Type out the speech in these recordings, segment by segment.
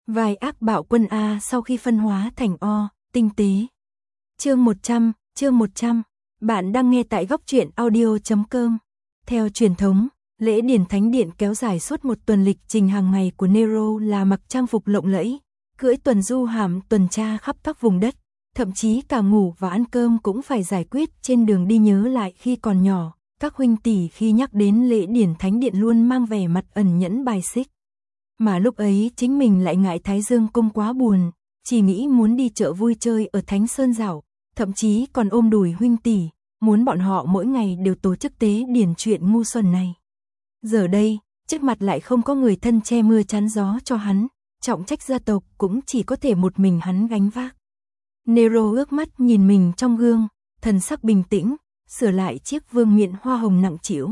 Vài ác bạo quân A sau khi phân hóa thành O, tinh tế. Chương 100, bạn đang nghe tại góc truyện audio.com. Theo truyền thống, lễ điển thánh điện kéo dài suốt một tuần, lịch trình hàng ngày của Nero là mặc trang phục lộng lẫy, cưỡi tuần du hạm tuần tra khắp các vùng đất, thậm chí cả ngủ và ăn cơm cũng phải giải quyết trên đường đi. Nhớ lại khi còn nhỏ, các huynh tỷ khi nhắc đến lễ điển thánh điện luôn mang vẻ mặt ẩn nhẫn bài xích. Mà lúc ấy chính mình lại ngại Thái Dương Cung quá buồn, chỉ nghĩ muốn đi chợ vui chơi ở Thánh Sơn dạo, thậm chí còn ôm đùi huynh tỷ, muốn bọn họ mỗi ngày đều tổ chức tế điển chuyện ngu xuẩn này. Giờ đây, trước mặt lại không có người thân che mưa chắn gió cho hắn, trọng trách gia tộc cũng chỉ có thể một mình hắn gánh vác. Nero ước mắt nhìn mình trong gương, thần sắc bình tĩnh, sửa lại chiếc vương miện hoa hồng nặng trĩu.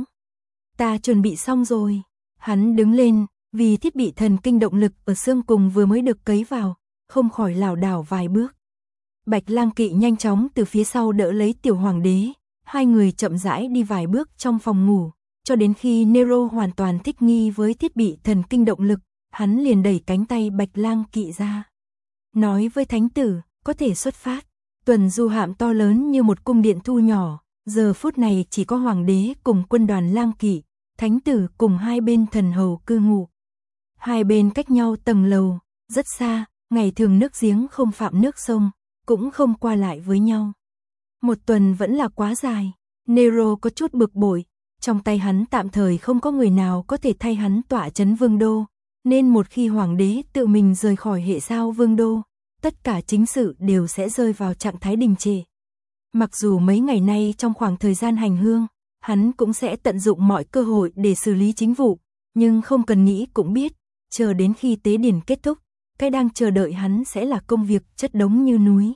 Ta chuẩn bị xong rồi. Hắn đứng lên, vì thiết bị thần kinh động lực ở xương cùng vừa mới được cấy vào, không khỏi lảo đảo vài bước. Bạch Lang Kỵ nhanh chóng từ phía sau đỡ lấy tiểu hoàng đế, hai người chậm rãi đi vài bước trong phòng ngủ, cho đến khi Nero hoàn toàn thích nghi với thiết bị thần kinh động lực, hắn liền đẩy cánh tay Bạch Lang Kỵ ra. Nói với thánh tử, có thể xuất phát. Tuần du hạm to lớn như một cung điện thu nhỏ, giờ phút này chỉ có hoàng đế cùng quân đoàn Lang Kỵ, thánh tử cùng hai bên thần hầu cư ngụ. Hai bên cách nhau tầng lầu, rất xa, ngày thường nước giếng không phạm nước sông, cũng không qua lại với nhau. Một tuần vẫn là quá dài, Nero có chút bực bội, trong tay hắn tạm thời không có người nào có thể thay hắn tọa trấn vương đô, nên một khi hoàng đế tự mình rời khỏi hệ sao vương đô, tất cả chính sự đều sẽ rơi vào trạng thái đình trệ. Mặc dù mấy ngày nay trong khoảng thời gian hành hương, hắn cũng sẽ tận dụng mọi cơ hội để xử lý chính vụ, nhưng không cần nghĩ cũng biết, chờ đến khi tế điển kết thúc, cái đang chờ đợi hắn sẽ là công việc chất đống như núi.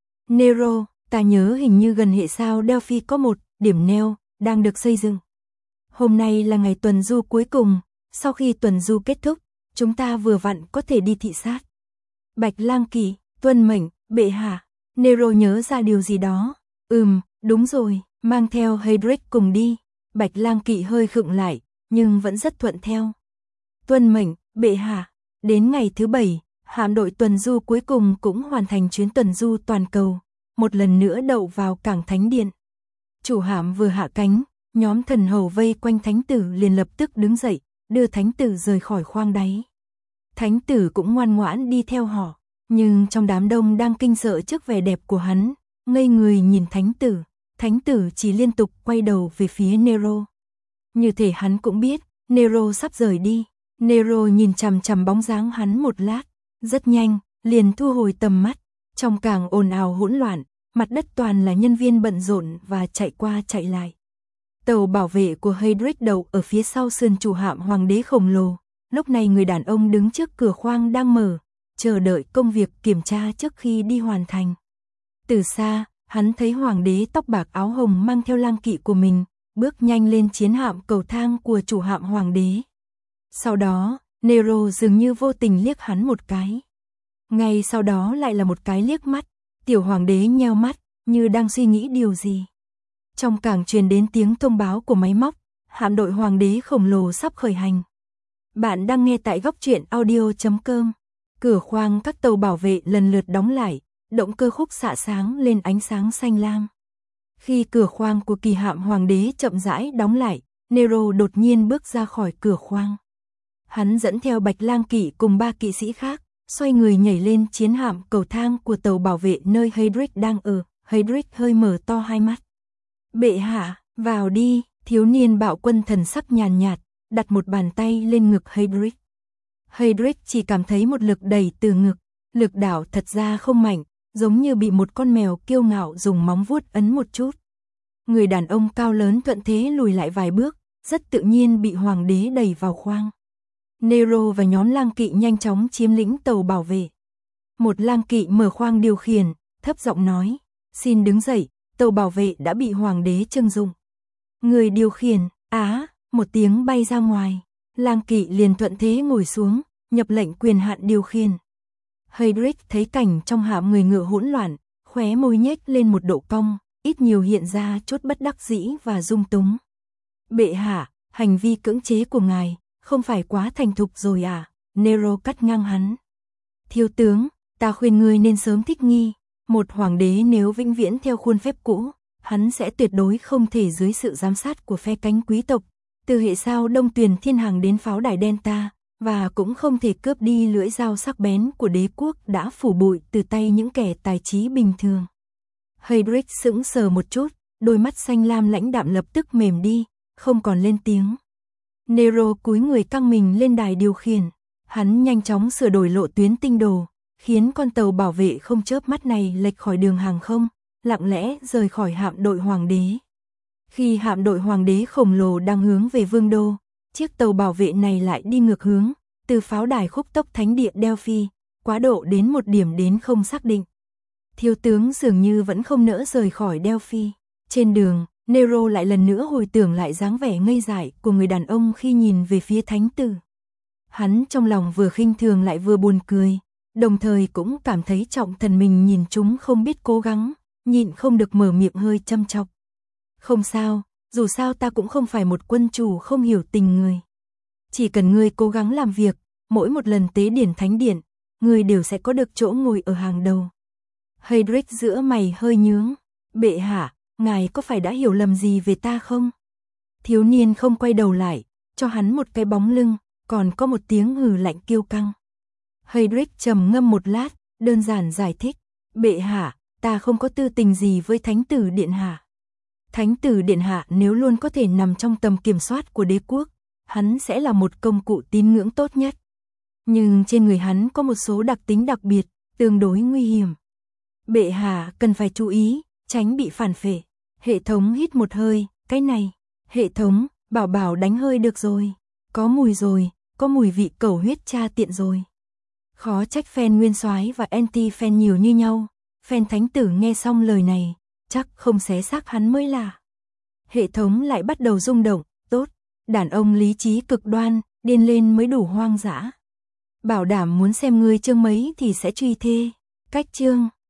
Nero, ta nhớ hình như gần hệ sao Delphi có một điểm neo đang được xây dựng. Hôm nay là ngày tuần du cuối cùng, sau khi tuần du kết thúc, chúng ta vừa vặn có thể đi thị sát. Bạch Lang Kỵ, tuân mệnh, bệ hạ. Nero nhớ ra điều gì đó. Đúng rồi, mang theo Heydrich cùng đi. Bạch Lang Kỵ hơi khựng lại, nhưng vẫn rất thuận theo. Tuân mệnh, bệ hạ. Đến ngày thứ 7, hạm đội tuần du cuối cùng cũng hoàn thành chuyến tuần du toàn cầu, một lần nữa đậu vào cảng Thánh Điện. Chủ hạm vừa hạ cánh, nhóm thần hầu vây quanh thánh tử liền lập tức đứng dậy, đưa thánh tử rời khỏi khoang đáy. Thánh tử cũng ngoan ngoãn đi theo họ, nhưng trong đám đông đang kinh sợ trước vẻ đẹp của hắn, ngây người nhìn thánh tử chỉ liên tục quay đầu về phía Nero. Như thể hắn cũng biết, Nero sắp rời đi. Nero nhìn chằm chằm bóng dáng hắn một lát, rất nhanh, liền thu hồi tầm mắt. Trong cảng ồn ào hỗn loạn, mặt đất toàn là nhân viên bận rộn và chạy qua chạy lại. Tàu bảo vệ của Heydrich đậu ở phía sau sườn chủ hạm hoàng đế khổng lồ. Lúc này người đàn ông đứng trước cửa khoang đang mở, chờ đợi công việc kiểm tra trước khi đi hoàn thành. Từ xa, hắn thấy hoàng đế tóc bạc áo hồng mang theo lang kỵ của mình, bước nhanh lên chiến hạm cầu thang của chủ hạm hoàng đế. Sau đó, Nero dường như vô tình liếc hắn một cái. Ngay sau đó lại là một cái liếc mắt, tiểu hoàng đế nheo mắt, như đang suy nghĩ điều gì. Trong cảng truyền đến tiếng thông báo của máy móc, hạm đội hoàng đế khổng lồ sắp khởi hành. Bạn đang nghe tại góc truyện audio.com. Cửa khoang các tàu bảo vệ lần lượt đóng lại, động cơ khúc xạ sáng lên ánh sáng xanh lam. Khi cửa khoang của kỳ hạm hoàng đế chậm rãi đóng lại, Nero đột nhiên bước ra khỏi cửa khoang. Hắn dẫn theo Bạch Lang Kỵ cùng 3 kỵ sĩ khác, xoay người nhảy lên chiến hạm cầu thang của tàu bảo vệ nơi Heydrich đang ở. Heydrich hơi mở to hai mắt. Bệ hạ, vào đi. Thiếu niên bạo quân thần sắc nhàn nhạt, đặt một bàn tay lên ngực Heydrich. Heydrich chỉ cảm thấy một lực đẩy từ ngực, lực đảo thật ra không mạnh, giống như bị một con mèo kiêu ngạo dùng móng vuốt ấn một chút. Người đàn ông cao lớn thuận thế lùi lại vài bước, rất tự nhiên bị hoàng đế đẩy vào khoang. Nero và nhóm lang kỵ nhanh chóng chiếm lĩnh tàu bảo vệ. Một lang kỵ mở khoang điều khiển, thấp giọng nói, xin đứng dậy, tàu bảo vệ đã bị hoàng đế trưng dụng. Người điều khiển, một tiếng bay ra ngoài, lang kỵ liền thuận thế ngồi xuống, nhập lệnh quyền hạn điều khiển. Heydrich thấy cảnh trong hạm người ngựa hỗn loạn, khóe môi nhếch lên một độ cong, ít nhiều hiện ra chút bất đắc dĩ và dung túng. Bệ hạ, hành vi cưỡng chế của ngài không phải quá thành thục rồi à? Nero cắt ngang hắn. Thiếu tướng, ta khuyên ngươi nên sớm thích nghi. Một hoàng đế nếu vĩnh viễn theo khuôn phép cũ, hắn sẽ tuyệt đối không thể dưới sự giám sát của phe cánh quý tộc, từ hệ sao Đông Tuyền Thiên Hàng đến pháo đài Delta, và cũng không thể cướp đi lưỡi dao sắc bén của đế quốc đã phủ bụi từ tay những kẻ tài trí bình thường. Heydrich sững sờ một chút, đôi mắt xanh lam lãnh đạm lập tức mềm đi, không còn lên tiếng. Nero cúi người căng mình lên đài điều khiển, hắn nhanh chóng sửa đổi lộ tuyến tinh đồ, khiến con tàu bảo vệ không chớp mắt này lệch khỏi đường hàng không, lặng lẽ rời khỏi hạm đội hoàng đế. Khi hạm đội hoàng đế khổng lồ đang hướng về vương đô, chiếc tàu bảo vệ này lại đi ngược hướng, từ pháo đài khúc tốc thánh địa Delphi, quá độ đến một điểm đến không xác định. Thiếu tướng dường như vẫn không nỡ rời khỏi Delphi. Trên đường, Nero lại lần nữa hồi tưởng lại dáng vẻ ngây dại của người đàn ông khi nhìn về phía thánh tử. Hắn trong lòng vừa khinh thường lại vừa buồn cười, đồng thời cũng cảm thấy trọng thần mình nhìn chúng không biết cố gắng, nhịn không được mở miệng hơi châm chọc. Không sao, dù sao ta cũng không phải một quân chủ không hiểu tình người. Chỉ cần ngươi cố gắng làm việc, mỗi một lần tế điển thánh điện, ngươi đều sẽ có được chỗ ngồi ở hàng đầu. Heydrich giữa mày hơi nhướng. Bệ hạ, ngài có phải đã hiểu lầm gì về ta không? Thiếu niên không quay đầu lại, cho hắn một cái bóng lưng, còn có một tiếng hừ lạnh kiêu căng. Heydrich trầm ngâm một lát, đơn giản giải thích. Bệ hạ, ta không có tư tình gì với thánh tử điện hạ. Thánh tử điện hạ nếu luôn có thể nằm trong tầm kiểm soát của đế quốc, hắn sẽ là một công cụ tín ngưỡng tốt nhất. Nhưng trên người hắn có một số đặc tính đặc biệt, tương đối nguy hiểm. Bệ hạ cần phải chú ý, tránh bị phản phệ. Hệ thống hít một hơi, cái này. Hệ thống, bảo bảo đánh hơi được rồi. Có mùi rồi, có mùi vị cẩu huyết cha tiện rồi. Khó trách fan nguyên soái và anti-fan nhiều như nhau. Fan thánh tử nghe xong lời này, chắc không xé xác hắn mới là. Hệ thống lại bắt đầu rung động, tốt. Đàn ông lý trí cực đoan, điên lên mới đủ hoang dã. Bảo đảm muốn xem ngươi chương mấy thì sẽ truy thê. Cách chương